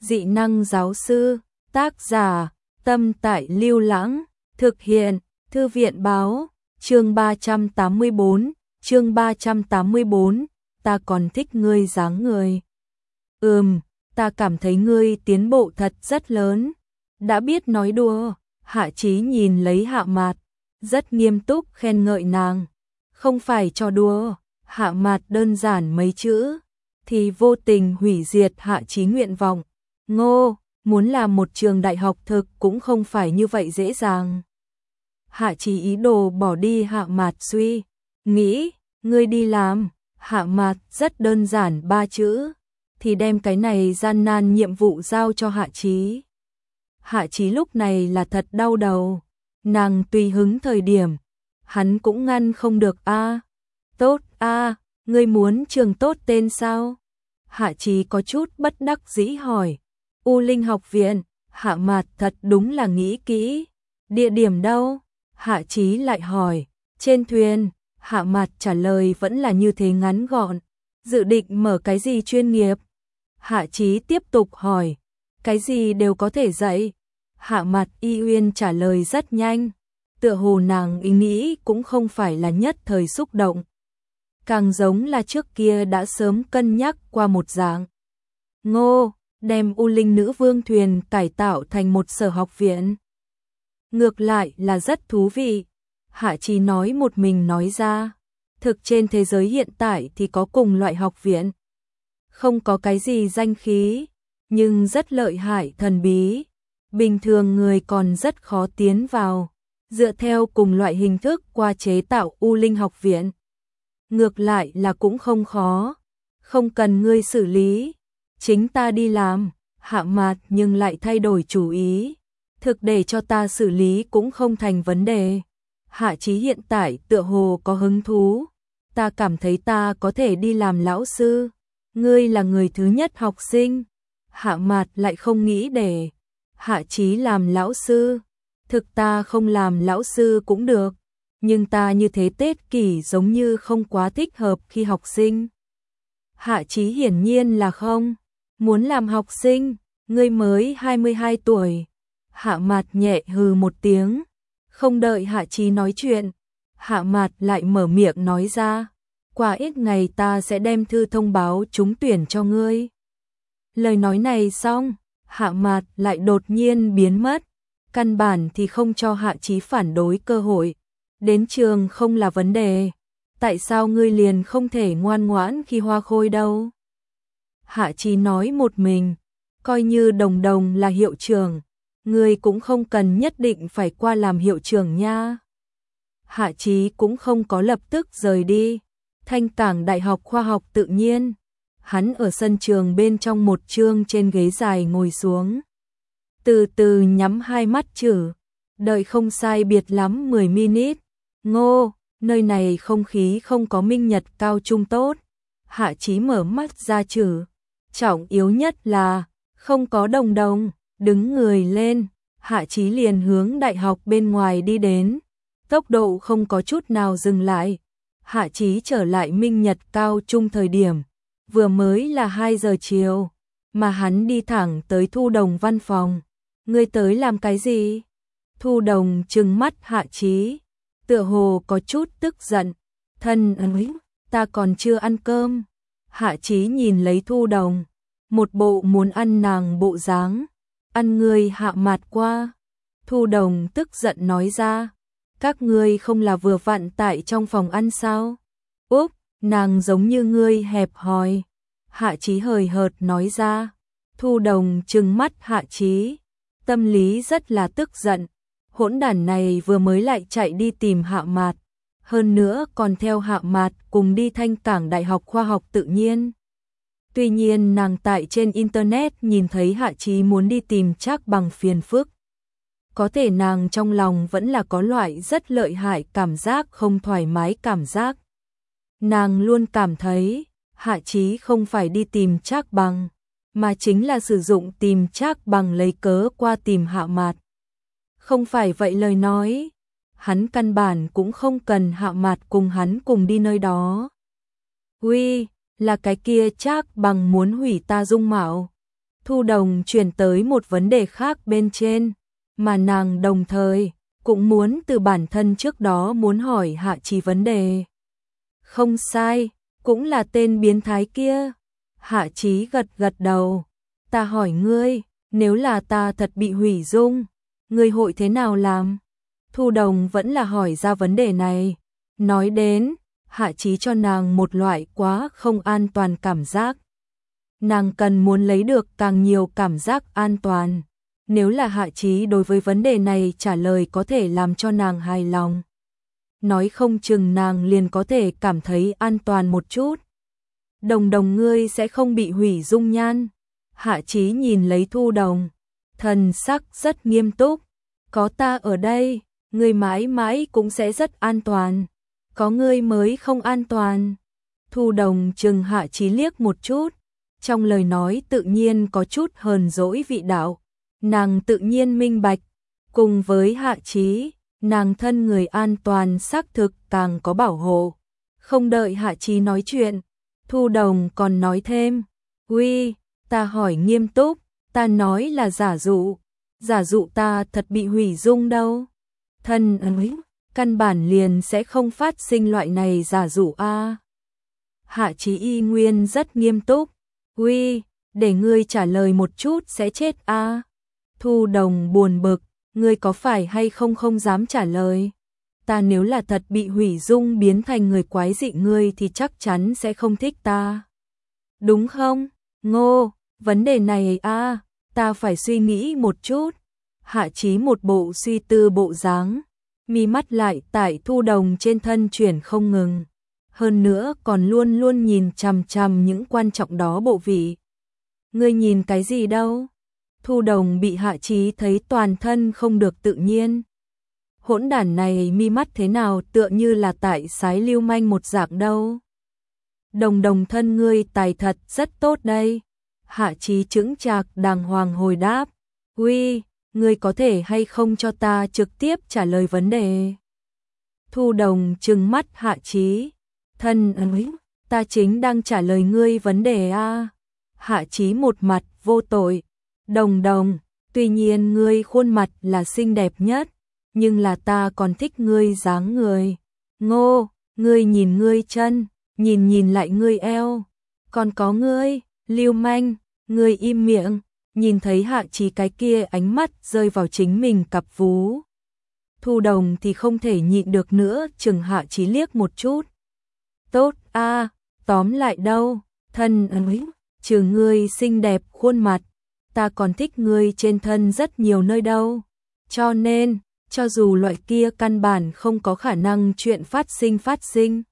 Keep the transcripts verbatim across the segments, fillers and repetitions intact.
Dị năng giáo sư, tác giả, Tâm Tại Lưu Lãng, thực hiện, Thư viện báo, chương ba trăm tám mươi bốn, chương ba trăm tám mươi bốn, ta còn thích ngươi dáng người. Ừm, ta cảm thấy ngươi tiến bộ thật rất lớn. Đã biết nói đùa, Hạ Chí nhìn lấy Hạ Mạt, rất nghiêm túc khen ngợi nàng. Không phải trò đùa, Hạ Mạt đơn giản mấy chữ, thì vô tình hủy diệt Hạ Chí nguyện vọng. Ngô, muốn làm một trường đại học thực cũng không phải như vậy dễ dàng. Hạ Chí ý đồ bỏ đi Hạ Mạt suy nghĩ, ngươi đi làm. Hạ Mạt rất đơn giản ba chữ, thì đem cái này gian nan nhiệm vụ giao cho Hạ Chí. Hạ Chí lúc này là thật đau đầu, nàng tùy hứng thời điểm, hắn cũng ngăn không được a. À. Tốt a, à, ngươi muốn trường tốt tên sao? Hạ Chí có chút bất đắc dĩ hỏi. U Linh học viện. Hạ Mạt thật đúng là nghĩ kỹ. Địa điểm đâu? Hạ Chí lại hỏi. Trên thuyền. Hạ Mạt trả lời vẫn là như thế ngắn gọn. Dự định mở cái gì chuyên nghiệp? Hạ Chí tiếp tục hỏi. Cái gì đều có thể dạy. Hạ Mạt y uyên trả lời rất nhanh. Tựa hồ nàng ý nghĩ cũng không phải là nhất thời xúc động. Càng giống là trước kia đã sớm cân nhắc qua một dạng. Ngô, đem U Linh nữ vương thuyền cải tạo thành một sở học viện. Ngược lại là rất thú vị. Hạ Chí nói một mình nói ra. Thực trên thế giới hiện tại thì có cùng loại học viện. Không có cái gì danh khí, nhưng rất lợi hại thần bí. Bình thường người còn rất khó tiến vào. Dựa theo cùng loại hình thức qua chế tạo U Linh học viện. Ngược lại là cũng không khó. Không cần ngươi xử lý. Chính ta đi làm. Hạ Mạt nhưng lại thay đổi chủ ý. Thực để cho ta xử lý cũng không thành vấn đề. Hạ Chí hiện tại tựa hồ có hứng thú. Ta cảm thấy ta có thể đi làm lão sư. Ngươi là người thứ nhất học sinh. Hạ Mạt lại không nghĩ để Hạ Chí làm lão sư. Thực ta không làm lão sư cũng được. Nhưng ta như thế Tết kỷ giống như không quá thích hợp khi học sinh. Hạ Chí hiển nhiên là không. Muốn làm học sinh, ngươi mới hai mươi hai tuổi. Hạ Mạt nhẹ hừ một tiếng. Không đợi Hạ Chí nói chuyện. Hạ Mạt lại mở miệng nói ra. Qua ít ngày ta sẽ đem thư thông báo trúng tuyển cho ngươi. Lời nói này xong, Hạ Mạt lại đột nhiên biến mất. Căn bản thì không cho Hạ Chí phản đối cơ hội. Đến trường không là vấn đề. Tại sao ngươi liền không thể ngoan ngoãn khi hoa khôi đâu? Hạ Chí nói một mình. Coi như Đồng Đồng là hiệu trưởng. Ngươi cũng không cần nhất định phải qua làm hiệu trưởng nha. Hạ Chí cũng không có lập tức rời đi. Thanh Cảng Đại học Khoa học Tự nhiên. Hắn ở sân trường bên trong một chương trên ghế dài ngồi xuống. Từ từ nhắm hai mắt chử. Đợi không sai biệt lắm mười minute. Ngô, nơi này không khí không có minh nhật cao trung tốt. Hạ Chí mở mắt ra chử. Trọng yếu nhất là không có Đồng Đồng. Đứng người lên, Hạ Chí liền hướng đại học bên ngoài đi đến. Tốc độ không có chút nào dừng lại. Hạ Chí trở lại minh nhật cao trung thời điểm. Vừa mới là hai giờ chiều. Mà hắn đi thẳng tới Thu Đồng văn phòng. Ngươi tới làm cái gì? Thu Đồng trừng mắt Hạ Chí. Tựa hồ có chút tức giận. Thân ơi, ta còn chưa ăn cơm. Hạ Chí nhìn lấy Thu Đồng. Một bộ muốn ăn nàng bộ dáng. Ăn ngươi Hạ Mạt qua. Thu Đồng tức giận nói ra. Các ngươi không là vừa vặn tại trong phòng ăn sao? Úp, nàng giống như ngươi hẹp hòi. Hạ Chí hời hợt nói ra. Thu Đồng trừng mắt Hạ Chí. Tâm lý rất là tức giận. Hỗn đản này vừa mới lại chạy đi tìm Hạ Mạt. Hơn nữa còn theo Hạ Mạt cùng đi Thanh Cảng Đại học Khoa học Tự nhiên. Tuy nhiên nàng tại trên Internet nhìn thấy Hạ Chí muốn đi tìm Trác Bằng phiền phức. Có thể nàng trong lòng vẫn là có loại rất lợi hại cảm giác không thoải mái cảm giác. Nàng luôn cảm thấy Hạ Chí không phải đi tìm Trác Bằng, mà chính là sử dụng tìm Trác Bằng lấy cớ qua tìm Hạ Mạt. Không phải vậy lời nói, hắn căn bản cũng không cần Hạ Mạt cùng hắn cùng đi nơi đó. Uy, là cái kia Trác Bằng muốn hủy ta dung mạo. Thu Đồng chuyển tới một vấn đề khác bên trên, mà nàng đồng thời cũng muốn từ bản thân trước đó muốn hỏi Hạ Chí vấn đề. Không sai, cũng là tên biến thái kia. Hạ Chí gật gật đầu. Ta hỏi ngươi, nếu là ta thật bị hủy dung, ngươi hội thế nào làm? Thu Đồng vẫn là hỏi ra vấn đề này. Nói đến, Hạ Chí cho nàng một loại quá không an toàn cảm giác. Nàng cần muốn lấy được càng nhiều cảm giác an toàn. Nếu là Hạ Chí đối với vấn đề này trả lời có thể làm cho nàng hài lòng, nói không chừng nàng liền có thể cảm thấy an toàn một chút. Đồng Đồng ngươi sẽ không bị hủy dung nhan. Hạ Chí nhìn lấy Thu Đồng, thần sắc rất nghiêm túc. Có ta ở đây, ngươi mãi mãi cũng sẽ rất an toàn. Có ngươi mới không an toàn. Thu Đồng chừng Hạ Chí liếc một chút, trong lời nói tự nhiên có chút hờn dỗi vị đạo. Nàng tự nhiên minh bạch, cùng với Hạ Chí, nàng thân người an toàn xác thực càng có bảo hộ. Không đợi Hạ Chí nói chuyện, Thu Đồng còn nói thêm, uy, ta hỏi nghiêm túc, ta nói là giả dụ, giả dụ ta thật bị hủy dung đâu. Thân ấy, căn bản liền sẽ không phát sinh loại này giả dụ a. Hạ Chí y nguyên rất nghiêm túc, uy, để ngươi trả lời một chút sẽ chết a. Thu Đồng buồn bực, ngươi có phải hay không không dám trả lời? Ta nếu là thật bị hủy dung biến thành người quái dị ngươi thì chắc chắn sẽ không thích ta. Đúng không? Ngô, vấn đề này a, ta phải suy nghĩ một chút. Hạ Chí một bộ suy tư bộ dáng, mi mắt lại tại Thu Đồng trên thân chuyển không ngừng. Hơn nữa còn luôn luôn nhìn chằm chằm những quan trọng đó bộ vị. Ngươi nhìn cái gì đâu? Thu Đồng bị Hạ Chí thấy toàn thân không được tự nhiên. Hỗn đản này mi mắt thế nào tựa như là tại sái lưu manh một dạng đâu. Đồng Đồng thân ngươi tài thật rất tốt đây. Hạ Chí chững chạc đàng hoàng hồi đáp. Uy, ngươi có thể hay không cho ta trực tiếp trả lời vấn đề? Thu Đồng trừng mắt Hạ Chí. Thân ấy, ta chính đang trả lời ngươi vấn đề a. Hạ Chí một mặt vô tội. Đồng Đồng, tuy nhiên ngươi khuôn mặt là xinh đẹp nhất, nhưng là ta còn thích ngươi dáng người. Ngô, ngươi nhìn ngươi chân, nhìn nhìn lại ngươi eo. Còn có ngươi, lưu manh, ngươi im miệng. Nhìn thấy Hạ Chí cái kia ánh mắt rơi vào chính mình cặp vú. Thu Đồng thì không thể nhịn được nữa, chừng Hạ Chí liếc một chút. Tốt a, tóm lại đâu, thân ấy, trừ ngươi xinh đẹp khuôn mặt, ta còn thích ngươi trên thân rất nhiều nơi đâu. Cho nên, cho dù loại kia căn bản không có khả năng chuyện phát sinh phát sinh,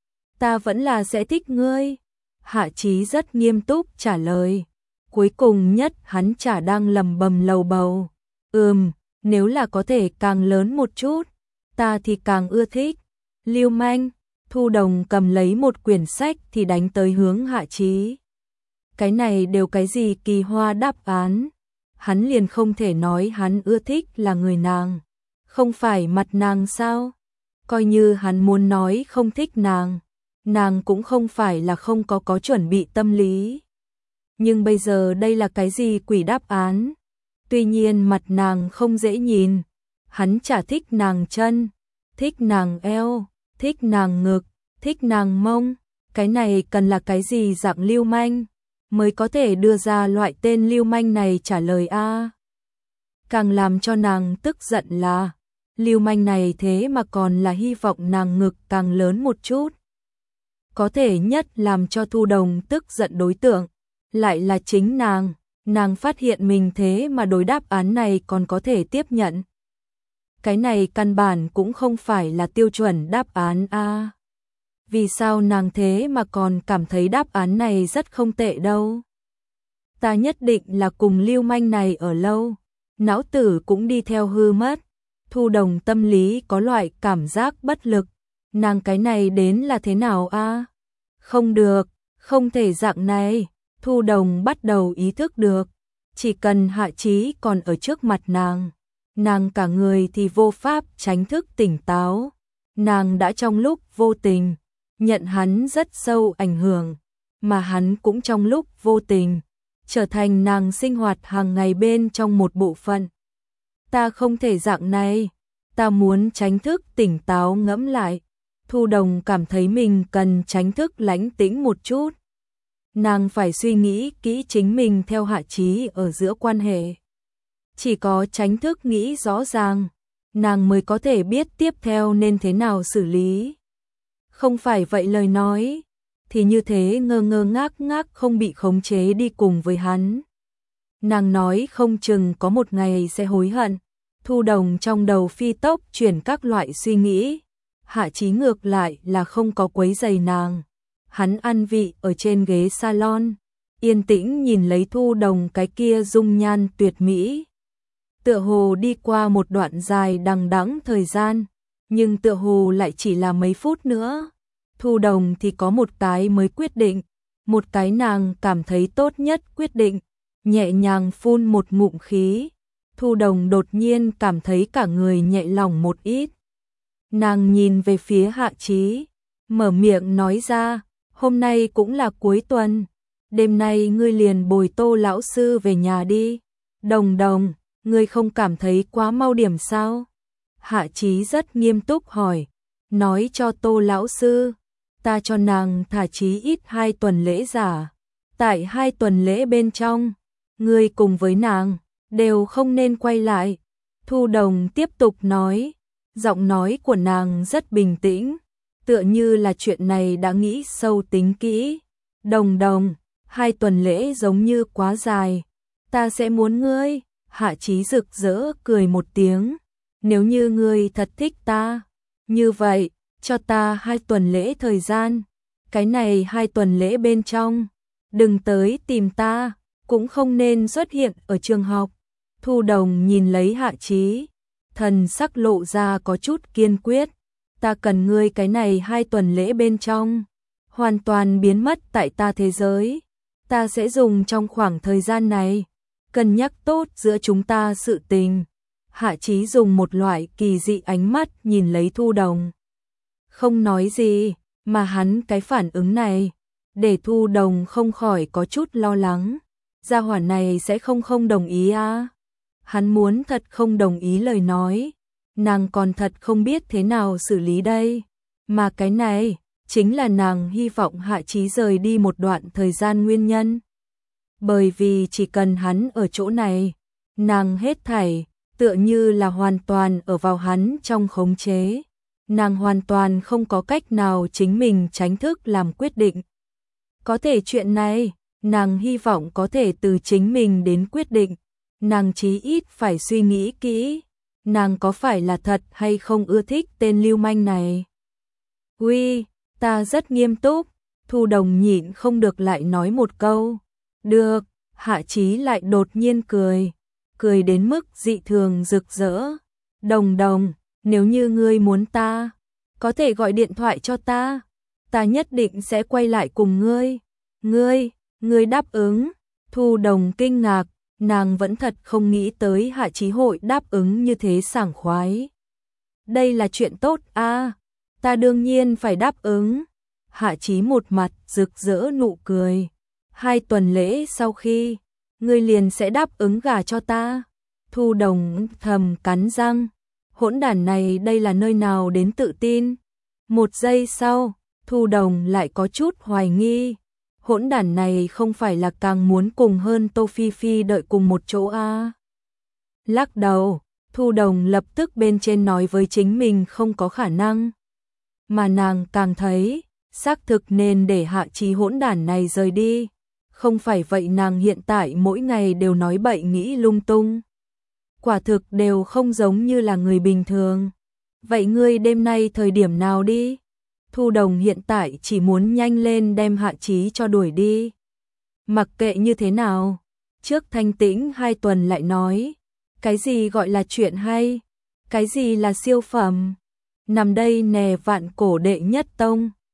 ta vẫn là sẽ thích ngươi. Hạ Chí rất nghiêm túc trả lời. Cuối cùng nhất hắn chả đang lầm bầm lầu bầu. Ừm, nếu là có thể càng lớn một chút, ta thì càng ưa thích. Lưu manh, Thu Đồng cầm lấy một quyển sách thì đánh tới hướng Hạ Chí. Cái này đều cái gì kỳ hoa đáp án. Hắn liền không thể nói hắn ưa thích là người nàng. Không phải mặt nàng sao? Coi như hắn muốn nói không thích nàng, nàng cũng không phải là không có có chuẩn bị tâm lý. Nhưng bây giờ đây là cái gì quỷ đáp án? Tuy nhiên mặt nàng không dễ nhìn. Hắn chả thích nàng chân, thích nàng eo, thích nàng ngực, thích nàng mông. Cái này cần là cái gì dạng lưu manh mới có thể đưa ra loại tên lưu manh này trả lời a. Càng làm cho nàng tức giận là lưu manh này thế mà còn là hy vọng nàng ngực càng lớn một chút. Có thể nhất làm cho Thu Đồng tức giận đối tượng lại là chính nàng. Nàng phát hiện mình thế mà đối đáp án này còn có thể tiếp nhận. Cái này căn bản cũng không phải là tiêu chuẩn đáp án a. Vì sao nàng thế mà còn cảm thấy đáp án này rất không tệ đâu? Ta nhất định là cùng lưu manh này ở lâu, não tử cũng đi theo hư mất. Thu Đồng tâm lý có loại cảm giác bất lực. Nàng cái này đến là thế nào a? Không được, không thể dạng này. Thu Đồng bắt đầu ý thức được, chỉ cần Hạ Chí còn ở trước mặt nàng, nàng cả người thì vô pháp tránh thức tỉnh táo. Nàng đã trong lúc vô tình nhận hắn rất sâu ảnh hưởng, mà hắn cũng trong lúc vô tình trở thành nàng sinh hoạt hàng ngày bên trong một bộ phận. Ta không thể dạng này, ta muốn tránh thức tỉnh táo ngẫm lại. Thu Đồng cảm thấy mình cần tránh thức lãnh tĩnh một chút. Nàng phải suy nghĩ kỹ chính mình theo Hạ Chí ở giữa quan hệ. Chỉ có tránh thức nghĩ rõ ràng, nàng mới có thể biết tiếp theo nên thế nào xử lý. Không phải vậy lời nói, thì như thế ngơ ngơ ngác ngác không bị khống chế đi cùng với hắn. Nàng nói không chừng có một ngày sẽ hối hận. Thu Đồng trong đầu phi tốc chuyển các loại suy nghĩ. Hạ Chí ngược lại là không có quấy rầy nàng. Hắn ăn vị ở trên ghế salon, yên tĩnh nhìn lấy Thu Đồng cái kia dung nhan tuyệt mỹ. Tựa hồ đi qua một đoạn dài đằng đẵng thời gian, nhưng tựa hồ lại chỉ là mấy phút nữa. Thu Đồng thì có một cái mới quyết định, một cái nàng cảm thấy tốt nhất quyết định, nhẹ nhàng phun một ngụm khí. Thu Đồng đột nhiên cảm thấy cả người nhẹ lòng một ít. Nàng nhìn về phía Hạ Chí, mở miệng nói ra, hôm nay cũng là cuối tuần, đêm nay ngươi liền bồi Tô lão sư về nhà đi. Đồng Đồng, ngươi không cảm thấy quá mau điểm sao? Hạ Chí rất nghiêm túc hỏi, nói cho Tô lão sư, ta cho nàng thả chí ít hai tuần lễ giả. Tại hai tuần lễ bên trong, ngươi cùng với nàng đều không nên quay lại. Thu Đồng tiếp tục nói, giọng nói của nàng rất bình tĩnh, tựa như là chuyện này đã nghĩ sâu tính kỹ. Đồng Đồng, hai tuần lễ giống như quá dài, ta sẽ muốn ngươi. Hạ Chí rực rỡ cười một tiếng, nếu như ngươi thật thích ta, như vậy, cho ta hai tuần lễ thời gian, cái này hai tuần lễ bên trong, đừng tới tìm ta, cũng không nên xuất hiện ở trường học. Thu Đồng nhìn lấy Hạ Chí, thần sắc lộ ra có chút kiên quyết, ta cần ngươi cái này hai tuần lễ bên trong, hoàn toàn biến mất tại ta thế giới, ta sẽ dùng trong khoảng thời gian này, cân nhắc tốt giữa chúng ta sự tình. Hạ Chí dùng một loại kỳ dị ánh mắt nhìn lấy Thu Đồng. Không nói gì, mà hắn cái phản ứng này, để Thu Đồng không khỏi có chút lo lắng. Gia hỏa này sẽ không không đồng ý à? Hắn muốn thật không đồng ý lời nói, nàng còn thật không biết thế nào xử lý đây. Mà cái này, chính là nàng hy vọng Hạ Chí rời đi một đoạn thời gian nguyên nhân. Bởi vì chỉ cần hắn ở chỗ này, nàng hết thảy, tựa như là hoàn toàn ở vào hắn trong khống chế. Nàng hoàn toàn không có cách nào chính mình tránh thức làm quyết định. Có thể chuyện này, nàng hy vọng có thể từ chính mình đến quyết định. Nàng chí ít phải suy nghĩ kỹ, nàng có phải là thật hay không ưa thích tên lưu manh này. Uy, ta rất nghiêm túc. Thu Đồng nhịn không được lại nói một câu. Được, Hạ Chí lại đột nhiên cười, cười đến mức dị thường rực rỡ. Đồng Đồng, nếu như ngươi muốn ta, có thể gọi điện thoại cho ta, ta nhất định sẽ quay lại cùng ngươi. Ngươi, ngươi đáp ứng. Thu Đồng kinh ngạc, nàng vẫn thật không nghĩ tới Hạ Chí hội đáp ứng như thế sảng khoái. Đây là chuyện tốt à, ta đương nhiên phải đáp ứng. Hạ Chí một mặt rực rỡ nụ cười. Hai tuần lễ sau khi, ngươi liền sẽ đáp ứng gả cho ta. Thu Đồng thầm cắn răng, hỗn đản này đây là nơi nào đến tự tin. Một giây sau, Thu Đồng lại có chút hoài nghi. Hỗn đản này không phải là càng muốn cùng hơn Tô Phi Phi đợi cùng một chỗ à? Lắc đầu, Thu Đồng lập tức bên trên nói với chính mình không có khả năng. Mà nàng càng thấy, xác thực nên để Hạ Chí hỗn đản này rời đi. Không phải vậy nàng hiện tại mỗi ngày đều nói bậy nghĩ lung tung. Quả thực đều không giống như là người bình thường. Vậy ngươi đêm nay thời điểm nào đi? Thu Đồng hiện tại chỉ muốn nhanh lên đem Hạ Chí cho đuổi đi. Mặc kệ như thế nào, trước thanh tĩnh hai tuần lại nói, cái gì gọi là chuyện hay, cái gì là siêu phẩm. Nằm đây nè vạn cổ đệ nhất tông,